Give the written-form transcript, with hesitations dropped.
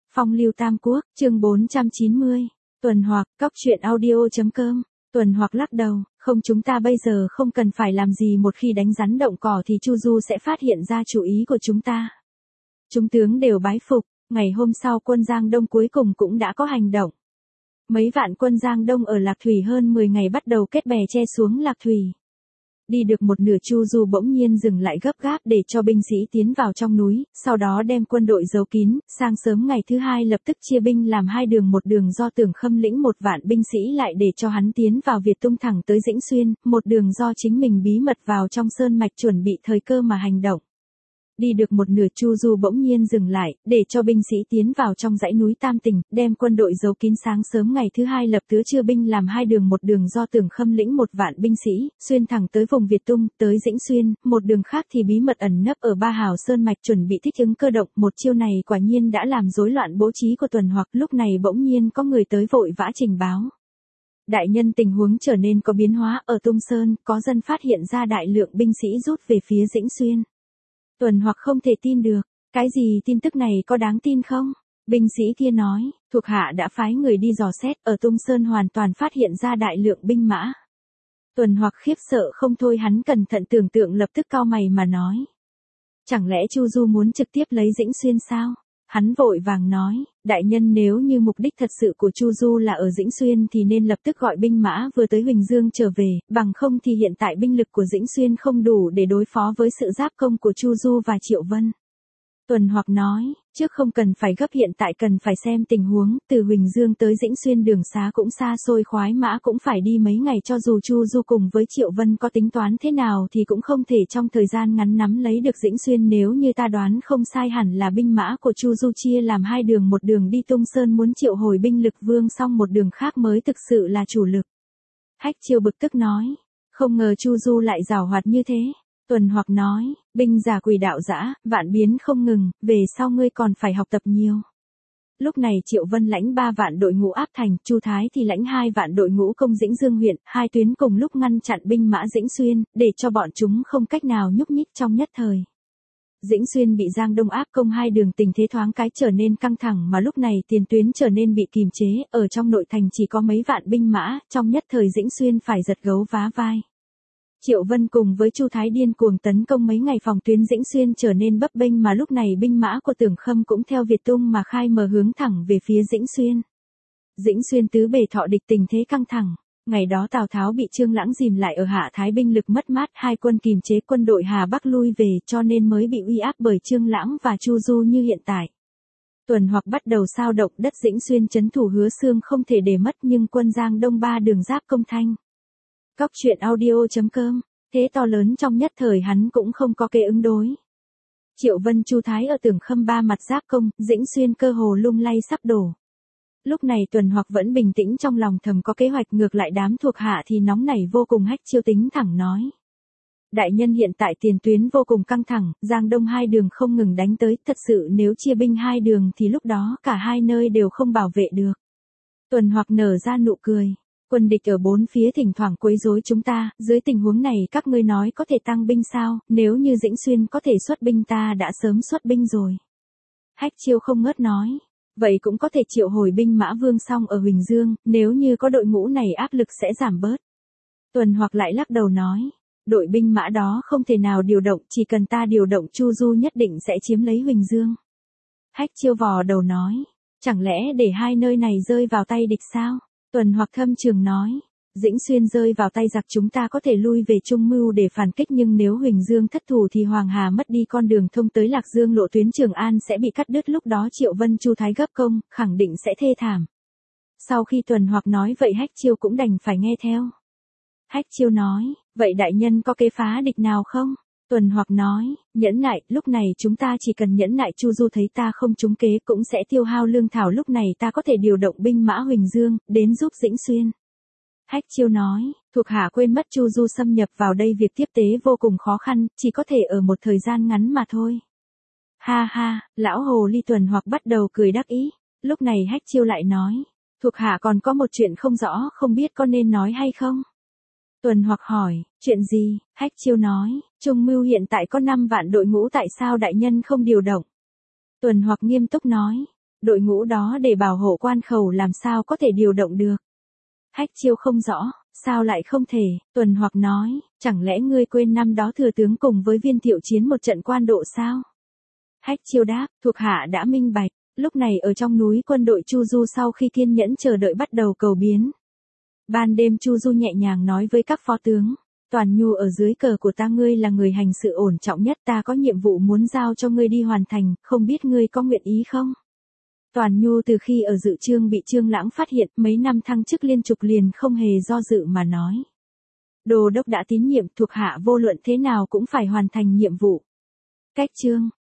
Phong lưu Tam Quốc, chương 490. Tuần Hoặc, cóc truyện audio.com. Tuần Hoặc lắc đầu, không, chúng ta bây giờ không cần phải làm gì, một khi đánh rắn động cỏ thì Chu Du sẽ phát hiện ra chủ ý của chúng ta. Chúng tướng đều bái phục, ngày hôm sau quân Giang Đông cuối cùng cũng đã có hành động. Mấy vạn quân Giang Đông ở Lạc Thủy hơn 10 ngày bắt đầu kết bè che xuống Lạc Thủy. Đi được một nửa Chu Du bỗng nhiên dừng lại gấp gáp để cho binh sĩ tiến vào trong núi, sau đó đem quân đội giấu kín, sáng sớm ngày thứ hai lập tức chia binh làm hai đường, một đường do Tưởng Khâm lĩnh 1 vạn binh sĩ lại để cho hắn tiến vào Việt Tung thẳng tới Dĩnh Xuyên, một đường do chính mình bí mật vào trong sơn mạch chuẩn bị thời cơ mà hành động. Đi được một nửa Chu Du bỗng nhiên dừng lại, để cho binh sĩ tiến vào trong dãy núi Tam Tỉnh, đem quân đội giấu kín sáng sớm ngày thứ hai lập tức chia binh làm hai đường, một đường do Tưởng Khâm lĩnh 1 vạn binh sĩ, xuyên thẳng tới vùng Việt Tung, tới Dĩnh Xuyên, một đường khác thì bí mật ẩn nấp ở Ba Hào Sơn Mạch chuẩn bị thích ứng cơ động. Một chiêu này quả nhiên đã làm rối loạn bố trí của Tuần Hoặc, lúc này bỗng nhiên có người tới vội vã trình báo. Đại nhân, tình huống trở nên có biến hóa, ở Tung Sơn, có dân phát hiện ra đại lượng binh sĩ rút về phía Dĩnh Xuyên. Tuần Hoặc không thể tin được, cái gì, tin tức này có đáng tin không? Binh sĩ kia nói, thuộc hạ đã phái người đi dò xét, ở Tung Sơn hoàn toàn phát hiện ra đại lượng binh mã. Tuần Hoặc khiếp sợ không thôi, hắn cẩn thận tưởng tượng lập tức cau mày mà nói. Chẳng lẽ Chu Du muốn trực tiếp lấy Dĩnh Xuyên sao? Hắn vội vàng nói, đại nhân, nếu như mục đích thật sự của Chu Du là ở Dĩnh Xuyên thì nên lập tức gọi binh mã vừa tới Huỳnh Dương trở về, bằng không thì hiện tại binh lực của Dĩnh Xuyên không đủ để đối phó với sự giáp công của Chu Du và Triệu Vân. Tuần Hoặc nói, trước không cần phải gấp, hiện tại cần phải xem tình huống, từ Huỳnh Dương tới Dĩnh Xuyên đường xá cũng xa xôi, khoái mã cũng phải đi mấy ngày, cho dù Chu Du cùng với Triệu Vân có tính toán thế nào thì cũng không thể trong thời gian ngắn nắm lấy được Dĩnh Xuyên. Nếu như ta đoán không sai, hẳn là binh mã của Chu Du chia làm hai đường, một đường đi Tung Sơn muốn triệu hồi binh lực vương, xong một đường khác mới thực sự là chủ lực. Hách Chiêu bực tức nói, không ngờ Chu Du lại giàu hoạt như thế. Tuần Hoặc nói, binh giả quỷ đạo dã, vạn biến không ngừng, về sau ngươi còn phải học tập nhiều. Lúc này Triệu Vân lãnh 3 vạn đội ngũ áp thành, Chu Thái thì lãnh 2 vạn đội ngũ công Dĩnh Dương huyện, hai tuyến cùng lúc ngăn chặn binh mã Dĩnh Xuyên, để cho bọn chúng không cách nào nhúc nhích trong nhất thời. Dĩnh Xuyên bị Giang Đông áp công hai đường, tình thế thoáng cái trở nên căng thẳng, mà lúc này tiền tuyến trở nên bị kìm chế, ở trong nội thành chỉ có mấy vạn binh mã, trong nhất thời Dĩnh Xuyên phải giật gấu vá vai. Triệu Vân cùng với Chu Thái điên cuồng tấn công mấy ngày, phòng tuyến Dĩnh Xuyên trở nên bấp bênh, mà lúc này binh mã của Tưởng Khâm cũng theo Việt Tung mà khai mở hướng thẳng về phía Dĩnh Xuyên. Dĩnh Xuyên tứ bề thọ địch, tình thế căng thẳng. Ngày đó Tào Tháo bị Trương Lãng dìm lại ở Hạ Thái, binh lực mất mát, hai quân kìm chế quân đội Hà Bắc lui về, cho nên mới bị uy áp bởi Trương Lãng và Chu Du như hiện tại. Tuần Hoặc bắt đầu sao động, đất Dĩnh Xuyên trấn thủ Hứa Xương không thể để mất, nhưng quân Giang Đông 3 đường giáp công Thanh. Cóc truyện audio.com, thế to lớn trong nhất thời hắn cũng không có kế ứng đối. Triệu Vân Chu Thái ở Tưởng Khâm 3 mặt giáp công, Dĩnh Xuyên cơ hồ lung lay sắp đổ. Lúc này Tuần Hoặc vẫn bình tĩnh, trong lòng thầm có kế hoạch, ngược lại đám thuộc hạ thì nóng nảy vô cùng. Hách Chiêu tính thẳng nói. Đại nhân, hiện tại tiền tuyến vô cùng căng thẳng, Giang Đông hai đường không ngừng đánh tới, thật sự nếu chia binh hai đường thì lúc đó cả hai nơi đều không bảo vệ được. Tuần Hoặc nở ra nụ cười. Quân địch ở bốn phía thỉnh thoảng quấy rối chúng ta, dưới tình huống này các ngươi nói có thể tăng binh sao? Nếu như Dĩnh Xuyên có thể xuất binh ta đã sớm xuất binh rồi. Hách Chiêu không ngớt nói, vậy cũng có thể triệu hồi binh mã vương song ở Huỳnh Dương, nếu như có đội ngũ này áp lực sẽ giảm bớt. Tuần Hoặc lại lắc đầu nói, đội binh mã đó không thể nào điều động, chỉ cần ta điều động Chu Du nhất định sẽ chiếm lấy Huỳnh Dương. Hách Chiêu vò đầu nói, chẳng lẽ để hai nơi này rơi vào tay địch sao? Tuần Hoặc thâm trường nói, Dĩnh Xuyên rơi vào tay giặc chúng ta có thể lui về Trung Mưu để phản kích, nhưng nếu Huỳnh Dương thất thủ thì Hoàng Hà mất đi con đường thông tới Lạc Dương, lộ tuyến Trường An sẽ bị cắt đứt, lúc đó Triệu Vân Chu Thái gấp công, khẳng định sẽ thê thảm. Sau khi Tuần Hoặc nói vậy, Hách Chiêu cũng đành phải nghe theo. Hách Chiêu nói, vậy đại nhân có kế phá địch nào không? Tuần Hoặc nói, nhẫn nại, lúc này chúng ta chỉ cần nhẫn nại, Chu Du thấy ta không trúng kế cũng sẽ tiêu hao lương thảo, lúc này ta có thể điều động binh mã Huỳnh Dương, đến giúp Dĩnh Xuyên. Hách Chiêu nói, thuộc hạ quên mất Chu Du xâm nhập vào đây, việc tiếp tế vô cùng khó khăn, chỉ có thể ở một thời gian ngắn mà thôi. Ha ha, lão hồ ly. Tuần Hoặc bắt đầu cười đắc ý, lúc này Hách Chiêu lại nói, thuộc hạ còn có một chuyện không rõ, không biết có nên nói hay không? Tuần Hoặc hỏi, chuyện gì? Hách Chiêu nói, Trung Mưu hiện tại có 5 vạn đội ngũ, tại sao đại nhân không điều động? Tuần Hoặc nghiêm túc nói, Đội ngũ đó để bảo hộ quan khẩu làm sao có thể điều động được. Hách Chiêu không rõ, sao lại không thể, Tuần Hoặc nói, chẳng lẽ ngươi quên năm đó thừa tướng cùng với Viên Thiệu chiến một trận quan độ sao? Hách Chiêu đáp, thuộc hạ đã minh bạch, lúc này ở trong núi quân đội Chu Du sau khi kiên nhẫn chờ đợi bắt đầu cầu biến. Ban đêm Chu Du nhẹ nhàng nói với các phó tướng, Toàn Nhu ở dưới cờ của ta, ngươi là người hành sự ổn trọng nhất, ta có nhiệm vụ muốn giao cho ngươi đi hoàn thành, không biết ngươi có nguyện ý không? Toàn Nhu từ khi ở Dự Trương bị Trương Lãng phát hiện, mấy năm thăng chức liên trục liền không hề do dự mà nói. Đô đốc đã tín nhiệm, thuộc hạ vô luận thế nào cũng phải hoàn thành nhiệm vụ. Cách Trương